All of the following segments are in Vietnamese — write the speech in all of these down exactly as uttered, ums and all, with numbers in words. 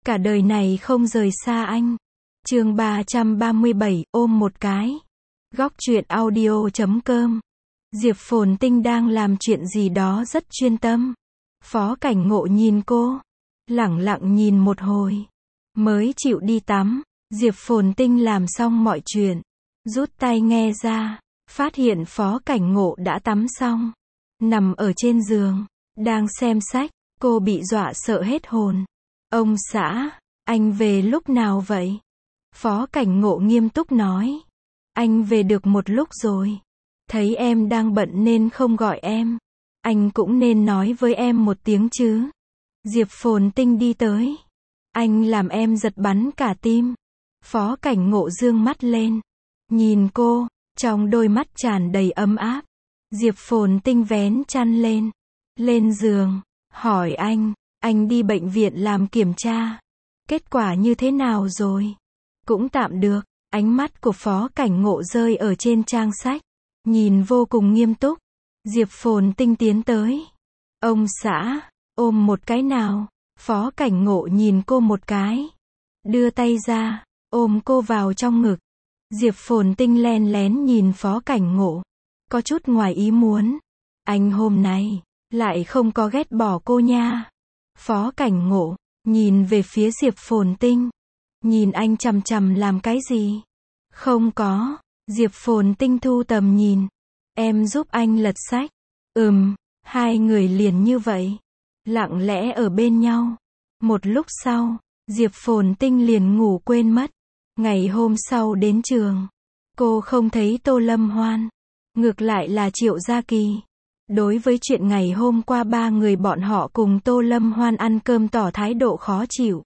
Cả đời này không rời xa anh. Chương ba trăm ba mươi bảy, ôm một cái. Góc truyện audio chấm com. Diệp Phồn Tinh đang làm chuyện gì đó rất chuyên tâm. Phó Cảnh Ngộ nhìn cô, lẳng lặng nhìn một hồi, mới chịu đi tắm. Diệp Phồn Tinh làm xong mọi chuyện, rút tai nghe ra, phát hiện Phó Cảnh Ngộ đã tắm xong, nằm ở trên giường, đang xem sách. Cô bị dọa sợ hết hồn. Ông xã, anh về lúc nào vậy? Phó Cảnh Ngộ nghiêm túc nói. Anh về được một lúc rồi. Thấy em đang bận nên không gọi em. Anh cũng nên nói với em một tiếng chứ. Diệp Phồn Tinh đi tới. Anh làm em giật bắn cả tim. Phó Cảnh Ngộ dương mắt lên, nhìn cô, trong đôi mắt tràn đầy ấm áp. Diệp Phồn Tinh vén chăn lên, lên giường, hỏi anh, anh đi bệnh viện làm kiểm tra. Kết quả như thế nào rồi? Cũng tạm được. Ánh mắt của Phó Cảnh Ngộ rơi ở trên trang sách, nhìn vô cùng nghiêm túc. Diệp Phồn Tinh tiến tới. Ông xã, ôm một cái nào. Phó Cảnh Ngộ nhìn cô một cái, đưa tay ra, ôm cô vào trong ngực. Diệp Phồn Tinh len lén nhìn Phó Cảnh Ngộ, có chút ngoài ý muốn. Anh hôm nay lại không có ghét bỏ cô nha. Phó Cảnh Ngộ nhìn về phía Diệp Phồn Tinh, nhìn anh chằm chằm làm cái gì? Không có. Diệp Phồn Tinh thu tầm nhìn. Em giúp anh lật sách. Ừm. Hai người liền như vậy, lặng lẽ ở bên nhau. Một lúc sau, Diệp Phồn Tinh liền ngủ quên mất. Ngày hôm sau đến trường, cô không thấy Tô Lâm Hoan, ngược lại là Triệu Gia Kỳ. Đối với chuyện ngày hôm qua ba người bọn họ cùng Tô Lâm Hoan ăn cơm tỏ thái độ khó chịu.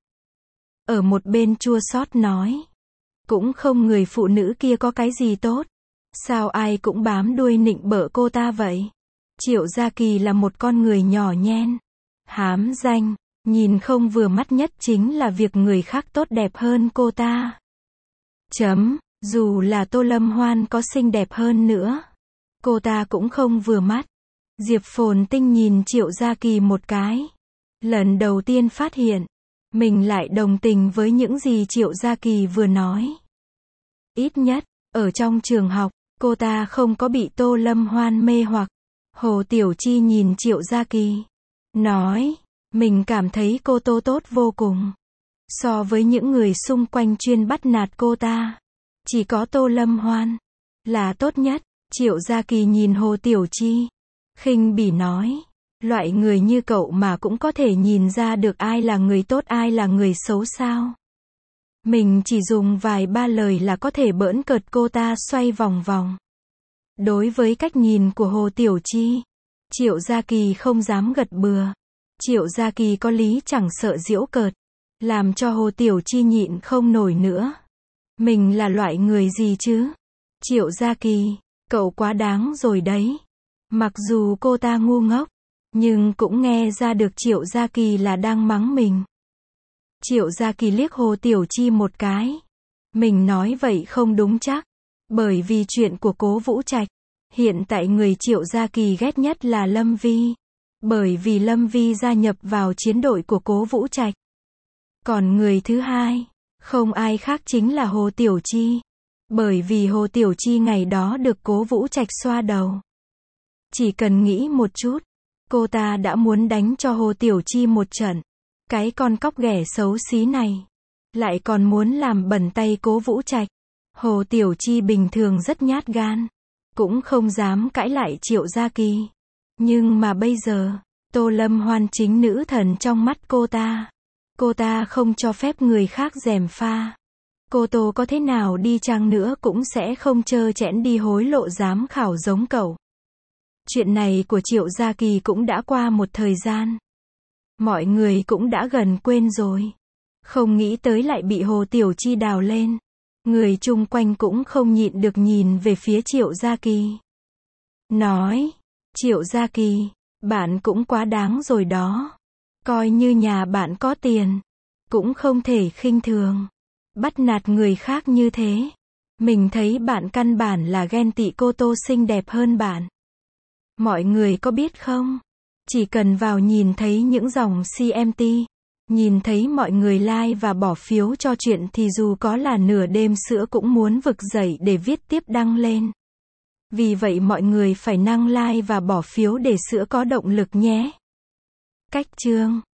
Ở một bên chua xót nói, cũng không người phụ nữ kia có cái gì tốt, sao ai cũng bám đuôi nịnh bợ cô ta vậy? Triệu Gia Kỳ là một con người nhỏ nhen, hám danh, nhìn không vừa mắt nhất chính là việc người khác tốt đẹp hơn cô ta. Chấm, dù là Tô Lâm Hoan có xinh đẹp hơn nữa, cô ta cũng không vừa mắt. Diệp Phồn Tinh nhìn Triệu Gia Kỳ một cái, lần đầu tiên phát hiện, mình lại đồng tình với những gì Triệu Gia Kỳ vừa nói. Ít nhất, ở trong trường học, cô ta không có bị Tô Lâm Hoan mê hoặc. Hồ Tiểu Chi nhìn Triệu Gia Kỳ, nói, mình cảm thấy cô Tô tốt vô cùng. So với những người xung quanh chuyên bắt nạt cô ta, chỉ có Tô Lâm Hoan là tốt nhất. Triệu Gia Kỳ nhìn Hồ Tiểu Chi, khinh bỉ nói, loại người như cậu mà cũng có thể nhìn ra được ai là người tốt ai là người xấu sao? Mình chỉ dùng vài ba lời là có thể bỡn cợt cô ta xoay vòng vòng. Đối với cách nhìn của Hồ Tiểu Chi, Triệu Gia Kỳ không dám gật bừa. Triệu Gia Kỳ có lý chẳng sợ giễu cợt, làm cho Hồ Tiểu Chi nhịn không nổi nữa. Mình là loại người gì chứ? Triệu Gia Kỳ, cậu quá đáng rồi đấy. Mặc dù cô ta ngu ngốc, nhưng cũng nghe ra được Triệu Gia Kỳ là đang mắng mình. Triệu Gia Kỳ liếc Hồ Tiểu Chi một cái. Mình nói vậy không đúng chắc. Bởi vì chuyện của Cố Vũ Trạch, hiện tại người Triệu Gia Kỳ ghét nhất là Lâm Vi. Bởi vì Lâm Vi gia nhập vào chiến đội của Cố Vũ Trạch. Còn người thứ hai, không ai khác chính là Hồ Tiểu Chi. Bởi vì Hồ Tiểu Chi ngày đó được Cố Vũ Trạch xoa đầu. Chỉ cần nghĩ một chút, cô ta đã muốn đánh cho Hồ Tiểu Chi một trận. Cái con cóc ghẻ xấu xí này, lại còn muốn làm bẩn tay Cố Vũ Trạch. Hồ Tiểu Chi bình thường rất nhát gan, cũng không dám cãi lại Triệu Gia Kỳ. Nhưng mà bây giờ, Tô Lâm Hoan chính nữ thần trong mắt cô ta. Cô ta không cho phép người khác gièm pha. Cô Tô có thế nào đi chăng nữa cũng sẽ không trơ trẽn đi hối lộ giám khảo giống cậu. Chuyện này của Triệu Gia Kỳ cũng đã qua một thời gian. Mọi người cũng đã gần quên rồi. Không nghĩ tới lại bị Hồ Tiểu Chi đào lên. Người chung quanh cũng không nhịn được nhìn về phía Triệu Gia Kỳ. Nói, Triệu Gia Kỳ, bạn cũng quá đáng rồi đó. Coi như nhà bạn có tiền, cũng không thể khinh thường, bắt nạt người khác như thế. Mình thấy bạn căn bản là ghen tị cô Tô xinh đẹp hơn bạn. Mọi người có biết không? Chỉ cần vào nhìn thấy những dòng xê em tê, Nhìn thấy mọi người like và bỏ phiếu cho chuyện thì dù có là nửa đêm sữa cũng muốn vực dậy để viết tiếp đăng lên. Vì vậy mọi người phải năng like và bỏ phiếu để sữa có động lực nhé. Cách chương